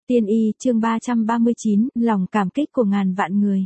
Tiên y chương 339, lòng cảm kích của ngàn vạn người.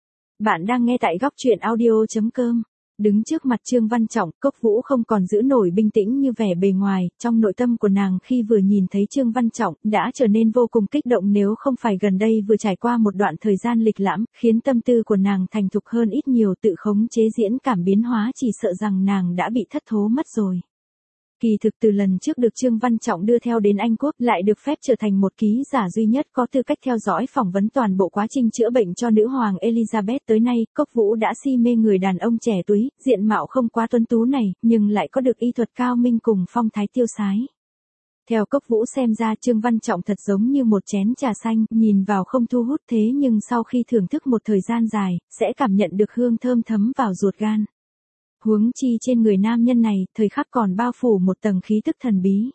Bạn đang nghe tại góc truyện audio.com. Đứng trước mặt Trương Văn Trọng, Cốc Vũ không còn giữ nổi bình tĩnh như vẻ bề ngoài, trong nội tâm của nàng khi vừa nhìn thấy Trương Văn Trọng đã trở nên vô cùng kích động, nếu không phải gần đây vừa trải qua một đoạn thời gian lịch lãm, khiến tâm tư của nàng thành thục hơn ít nhiều, tự khống chế diễn cảm biến hóa, chỉ sợ rằng nàng đã bị thất thố mất rồi. Kỳ thực từ lần trước được Trương Văn Trọng đưa theo đến Anh Quốc, lại được phép trở thành một ký giả duy nhất có tư cách theo dõi phỏng vấn toàn bộ quá trình chữa bệnh cho nữ hoàng Elizabeth tới nay, Cốc Vũ đã si mê người đàn ông trẻ túi, diện mạo không quá tuấn tú này, nhưng lại có được y thuật cao minh cùng phong thái tiêu sái. Theo Cốc Vũ xem ra, Trương Văn Trọng thật giống như một chén trà xanh, nhìn vào không thu hút, thế nhưng sau khi thưởng thức một thời gian dài, sẽ cảm nhận được hương thơm thấm vào ruột gan. Huống chi trên người nam nhân này, thời khắc còn bao phủ một tầng khí tức thần bí.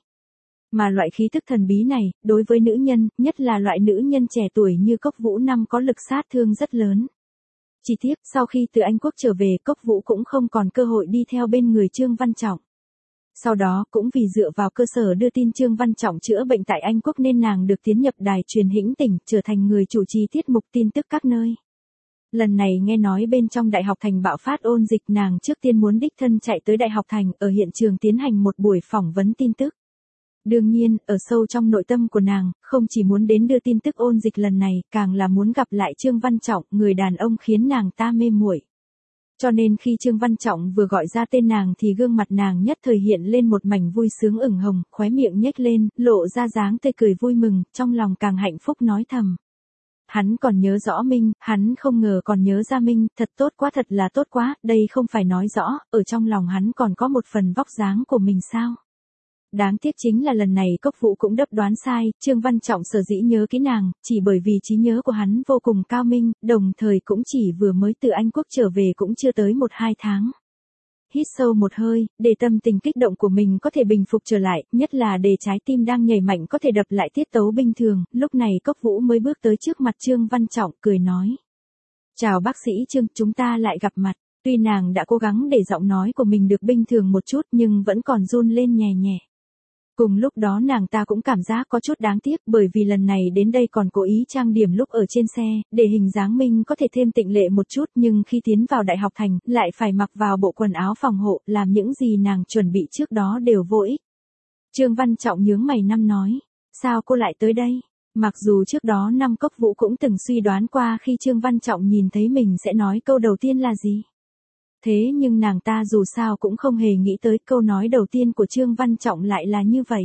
Mà loại khí tức thần bí này, đối với nữ nhân, nhất là loại nữ nhân trẻ tuổi như Cốc Vũ năm có lực sát thương rất lớn. Chỉ tiếc, sau khi từ Anh Quốc trở về, Cốc Vũ cũng không còn cơ hội đi theo bên người Trương Văn Trọng. Sau đó, cũng vì dựa vào cơ sở đưa tin Trương Văn Trọng chữa bệnh tại Anh Quốc nên nàng được tiến nhập đài truyền hình tỉnh, trở thành người chủ trì tiết mục tin tức các nơi. Lần này nghe nói bên trong Đại học Thành bạo phát ôn dịch, nàng trước tiên muốn đích thân chạy tới Đại học Thành, ở hiện trường tiến hành một buổi phỏng vấn tin tức. Đương nhiên, ở sâu trong nội tâm của nàng, không chỉ muốn đến đưa tin tức ôn dịch lần này, càng là muốn gặp lại Trương Văn Trọng, người đàn ông khiến nàng ta mê muội. Cho nên khi Trương Văn Trọng vừa gọi ra tên nàng thì gương mặt nàng nhất thời hiện lên một mảnh vui sướng ửng hồng, khóe miệng nhếch lên, lộ ra dáng tươi cười vui mừng, trong lòng càng hạnh phúc nói thầm. Hắn còn nhớ rõ Minh, hắn không ngờ còn nhớ ra Minh, thật tốt quá, thật là tốt quá, đây không phải nói rõ, ở trong lòng hắn còn có một phần vóc dáng của mình sao. Đáng tiếc chính là lần này Cốc Vũ cũng đấp đoán sai, Trương Văn Trọng sở dĩ nhớ kỹ nàng, chỉ bởi vì trí nhớ của hắn vô cùng cao minh, đồng thời cũng chỉ vừa mới từ Anh Quốc trở về cũng chưa tới 1-2 tháng. Hít sâu một hơi, để tâm tình kích động của mình có thể bình phục trở lại, nhất là để trái tim đang nhảy mạnh có thể đập lại tiết tấu bình thường, lúc này Cốc Vũ mới bước tới trước mặt Trương Văn Trọng, cười nói. Chào bác sĩ Trương, chúng ta lại gặp mặt. Tuy nàng đã cố gắng để giọng nói của mình được bình thường một chút nhưng vẫn còn run lên nhẹ nhẹ. Cùng lúc đó nàng ta cũng cảm giác có chút đáng tiếc, bởi vì lần này đến đây còn cố ý trang điểm lúc ở trên xe, để hình dáng mình có thể thêm tịnh lệ một chút, nhưng khi tiến vào Đại học Thành, lại phải mặc vào bộ quần áo phòng hộ, làm những gì nàng chuẩn bị trước đó đều vô ích. Trương Văn Trọng nhướng mày năm nói, sao cô lại tới đây? Mặc dù trước đó năm Cốc Vũ cũng từng suy đoán qua khi Trương Văn Trọng nhìn thấy mình sẽ nói câu đầu tiên là gì. Thế nhưng nàng ta dù sao cũng không hề nghĩ tới câu nói đầu tiên của Trương Văn Trọng lại là như vậy.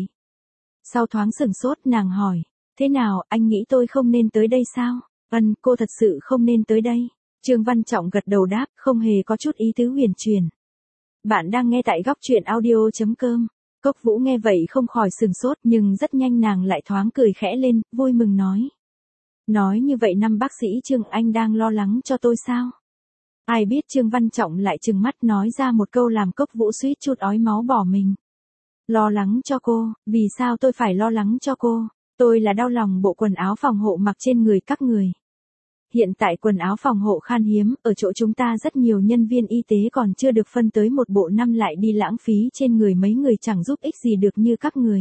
Sau thoáng sửng sốt nàng hỏi, thế nào, anh nghĩ tôi không nên tới đây sao? Cô thật sự không nên tới đây. Trương Văn Trọng gật đầu đáp, không hề có chút ý tứ huyền truyền. Bạn đang nghe tại góc truyện audio.com. Cốc Vũ nghe vậy không khỏi sửng sốt, nhưng rất nhanh nàng lại thoáng cười khẽ lên, vui mừng nói. Nói như vậy năm bác sĩ Trương, anh đang lo lắng cho tôi sao? Ai biết Trương Văn Trọng lại trừng mắt nói ra một câu làm Cốc Vũ suýt chút ói máu bỏ mình. Lo lắng cho cô, vì sao tôi phải lo lắng cho cô? Tôi là đau lòng bộ quần áo phòng hộ mặc trên người các người. Hiện tại quần áo phòng hộ khan hiếm, ở chỗ chúng ta rất nhiều nhân viên y tế còn chưa được phân tới một bộ, năm lại đi lãng phí trên người mấy người chẳng giúp ích gì được như các người.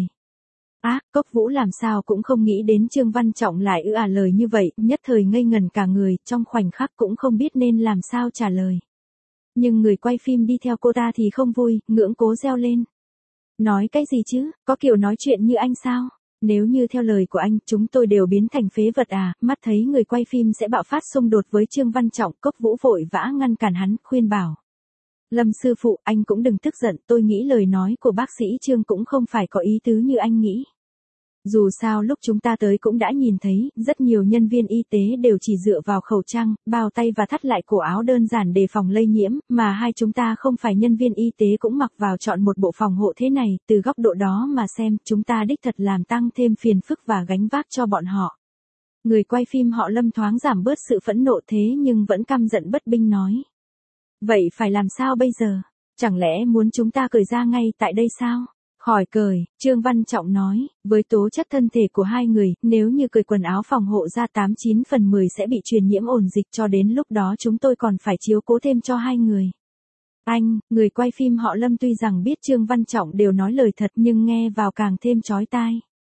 Cốc Vũ làm sao cũng không nghĩ đến Trương Văn Trọng lại lời như vậy, nhất thời ngây ngần cả người, trong khoảnh khắc cũng không biết nên làm sao trả lời. Nhưng người quay phim đi theo cô ta thì không vui, ngưỡng cố reo lên. Nói cái gì chứ, có kiểu nói chuyện như anh sao? Nếu như theo lời của anh, chúng tôi đều biến thành phế vật à? Mắt thấy người quay phim sẽ bạo phát xung đột với Trương Văn Trọng, Cốc Vũ vội vã ngăn cản hắn, khuyên bảo. Lâm sư phụ, anh cũng đừng tức giận, tôi nghĩ lời nói của bác sĩ Trương cũng không phải có ý tứ như anh nghĩ. Dù sao lúc chúng ta tới cũng đã nhìn thấy, rất nhiều nhân viên y tế đều chỉ dựa vào khẩu trang, bao tay và thắt lại cổ áo đơn giản đề phòng lây nhiễm, mà hai chúng ta không phải nhân viên y tế cũng mặc vào chọn một bộ phòng hộ thế này, từ góc độ đó mà xem, chúng ta đích thật làm tăng thêm phiền phức và gánh vác cho bọn họ. Người quay phim họ Lâm thoáng giảm bớt sự phẫn nộ thế nhưng vẫn căm giận bất binh nói. Vậy phải làm sao bây giờ? Chẳng lẽ muốn chúng ta cởi ra ngay tại đây sao? Khỏi cởi, Trương Văn Trọng nói, với tố chất thân thể của hai người, nếu như cởi quần áo phòng hộ ra 89 phần 10 sẽ bị truyền nhiễm ôn dịch, cho đến lúc đó chúng tôi còn phải chiếu cố thêm cho hai người. Anh, người quay phim họ Lâm tuy rằng biết Trương Văn Trọng đều nói lời thật nhưng nghe vào càng thêm chói tai.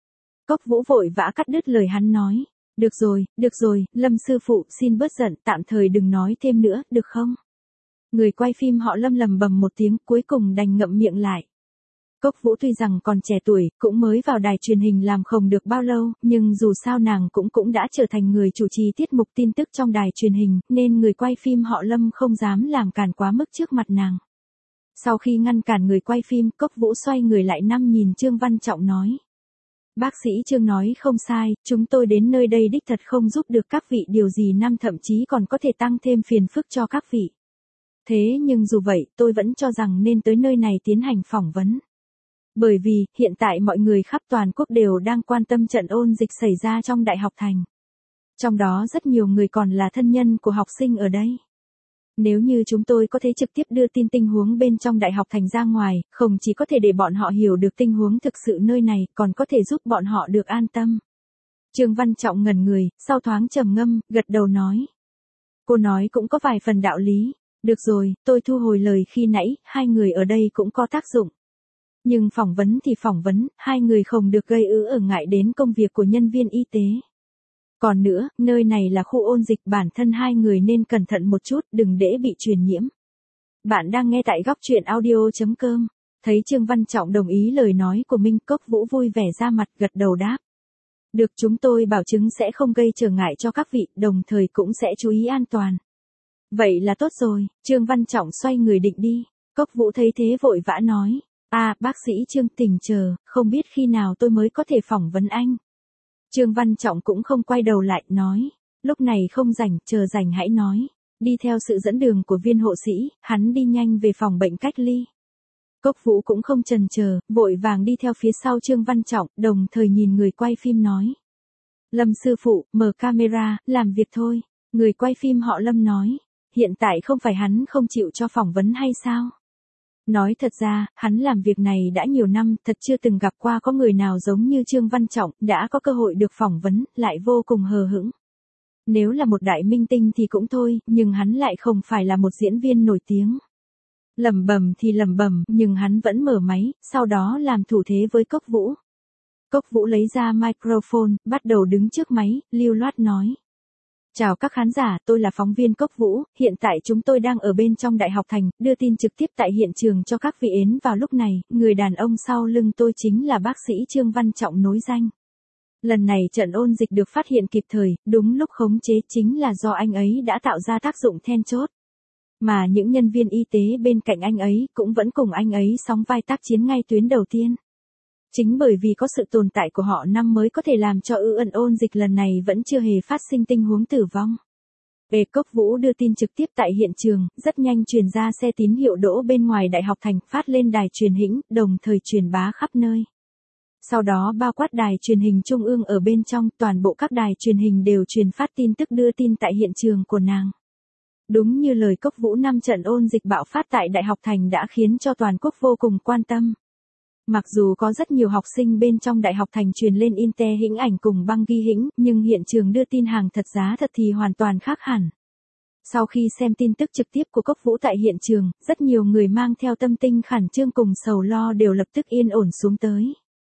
Cốc Vũ vội vã cắt đứt lời hắn nói. Được rồi, Lâm sư phụ xin bớt giận, tạm thời đừng nói thêm nữa, được không? Người quay phim họ Lâm lầm bầm một tiếng, cuối cùng đành ngậm miệng lại. Cốc Vũ tuy rằng còn trẻ tuổi, cũng mới vào đài truyền hình làm không được bao lâu, nhưng dù sao nàng cũng đã trở thành người chủ trì tiết mục tin tức trong đài truyền hình, nên người quay phim họ Lâm không dám làm càn quá mức trước mặt nàng. Sau khi ngăn cản người quay phim, Cốc Vũ xoay người lại nhìn Trương Văn Trọng nói. Bác sĩ Trương nói không sai, chúng tôi đến nơi đây đích thật không giúp được các vị điều gì, thậm chí còn có thể tăng thêm phiền phức cho các vị. Thế nhưng dù vậy, tôi vẫn cho rằng nên tới nơi này tiến hành phỏng vấn. Bởi vì, hiện tại mọi người khắp toàn quốc đều đang quan tâm trận ôn dịch xảy ra trong Đại học Thành. Trong đó rất nhiều người còn là thân nhân của học sinh ở đây. Nếu như chúng tôi có thể trực tiếp đưa tin tình huống bên trong Đại học Thành ra ngoài, không chỉ có thể để bọn họ hiểu được tình huống thực sự nơi này, còn có thể giúp bọn họ được an tâm. Trương Văn Trọng ngẩn người, sau thoáng trầm ngâm, gật đầu nói. Cô nói cũng có vài phần đạo lý. Được rồi, tôi thu hồi lời khi nãy, hai người ở đây cũng có tác dụng. Nhưng phỏng vấn thì phỏng vấn, hai người không được gây ứ ngại đến công việc của nhân viên y tế. Còn nữa, nơi này là khu ôn dịch, bản thân hai người nên cẩn thận một chút, đừng để bị truyền nhiễm. Bạn đang nghe tại góc truyện audio.com. Thấy Trương Văn Trọng đồng ý lời nói của mình, Cốc Vũ vui vẻ ra mặt gật đầu đáp. Được, chúng tôi bảo chứng sẽ không gây trở ngại cho các vị, đồng thời cũng sẽ chú ý an toàn. Vậy là tốt rồi, Trương Văn Trọng xoay người định đi. Cốc Vũ thấy thế vội vã nói. Bác sĩ Trương tình chờ, không biết khi nào tôi mới có thể phỏng vấn anh. Trương Văn Trọng cũng không quay đầu lại, nói. Lúc này không rảnh, chờ rảnh hãy nói. Đi theo sự dẫn đường của viên hộ sĩ, hắn đi nhanh về phòng bệnh cách ly. Cốc Vũ cũng không chần chờ, vội vàng đi theo phía sau Trương Văn Trọng, đồng thời nhìn người quay phim nói. Lâm sư phụ, mở camera, làm việc thôi. Người quay phim họ Lâm nói. Hiện tại không phải hắn không chịu cho phỏng vấn hay sao? Nói thật ra, hắn làm việc này đã nhiều năm, thật chưa từng gặp qua có người nào giống như Trương Văn Trọng, đã có cơ hội được phỏng vấn, lại vô cùng hờ hững. Nếu là một đại minh tinh thì cũng thôi, nhưng hắn lại không phải là một diễn viên nổi tiếng. Lẩm bẩm thì lẩm bẩm, nhưng hắn vẫn mở máy, sau đó làm thủ thế với Cốc Vũ. Cốc Vũ lấy ra microphone, bắt đầu đứng trước máy, lưu loát nói. Chào các khán giả, tôi là phóng viên Cốc Vũ, hiện tại chúng tôi đang ở bên trong Đại học Thành, đưa tin trực tiếp tại hiện trường cho các vị ến vào lúc này, người đàn ông sau lưng tôi chính là bác sĩ Trương Văn Trọng nối danh. Lần này trận ôn dịch được phát hiện kịp thời, đúng lúc khống chế chính là do anh ấy đã tạo ra tác dụng then chốt. Mà những nhân viên y tế bên cạnh anh ấy cũng vẫn cùng anh ấy sóng vai tác chiến ngay tuyến đầu tiên. Chính bởi vì có sự tồn tại của họ mới có thể làm cho ôn dịch lần này vẫn chưa hề phát sinh tình huống tử vong. Cốc Vũ đưa tin trực tiếp tại hiện trường, rất nhanh truyền ra xe tín hiệu đỗ bên ngoài Đại học Thành, phát lên đài truyền hình, đồng thời truyền bá khắp nơi. Sau đó bao quát đài truyền hình trung ương ở bên trong, toàn bộ các đài truyền hình đều truyền phát tin tức đưa tin tại hiện trường của nàng. Đúng như lời Cốc Vũ, trận ôn dịch bạo phát tại Đại học Thành đã khiến cho toàn quốc vô cùng quan tâm. Mặc dù có rất nhiều học sinh bên trong Đại học Thành truyền lên hình ảnh cùng băng ghi hình, nhưng hiện trường đưa tin hàng thật giá thật thì hoàn toàn khác hẳn. Sau khi xem tin tức trực tiếp của Cốc Vũ tại hiện trường, rất nhiều người mang theo tâm tình khẩn trương cùng sầu lo đều lập tức yên ổn xuống tới.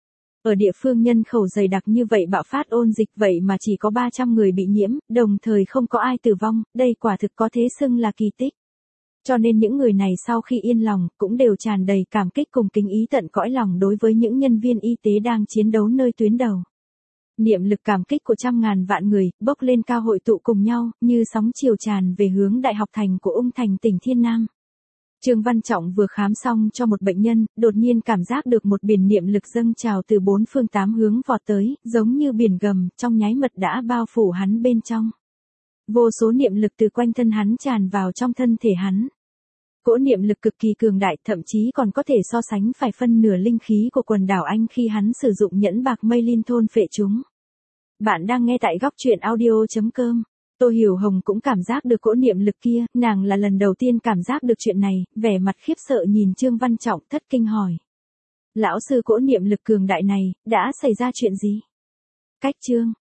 Ở địa phương nhân khẩu dày đặc như vậy bạo phát ôn dịch vậy mà chỉ có 300 người bị nhiễm, đồng thời không có ai tử vong, đây quả thực có thế xưng là kỳ tích. Cho nên những người này sau khi yên lòng, cũng đều tràn đầy cảm kích cùng kính ý tận cõi lòng đối với những nhân viên y tế đang chiến đấu nơi tuyến đầu. Niệm lực cảm kích của trăm ngàn vạn người, bốc lên cao hội tụ cùng nhau, như sóng chiều tràn về hướng Đại học Thành của Ung Thành tỉnh Thiên Nam. Trương Văn Trọng vừa khám xong cho một bệnh nhân, đột nhiên cảm giác được một biển niệm lực dâng trào từ bốn phương tám hướng vọt tới, giống như biển gầm, trong nháy mắt đã bao phủ hắn bên trong. Vô số niệm lực từ quanh thân hắn tràn vào trong thân thể hắn. Cỗ niệm lực cực kỳ cường đại, thậm chí còn có thể so sánh phải phân nửa linh khí của quần đảo Anh khi hắn sử dụng nhẫn bạc mây linh thôn phệ chúng. Bạn đang nghe tại góc truyện audio.com. Tô Hiểu Hồng cũng cảm giác được cỗ niệm lực kia, nàng là lần đầu tiên cảm giác được chuyện này, vẻ mặt khiếp sợ nhìn Trương Văn Trọng thất kinh hỏi. Lão sư, cỗ niệm lực cường đại này, đã xảy ra chuyện gì? Cách Trương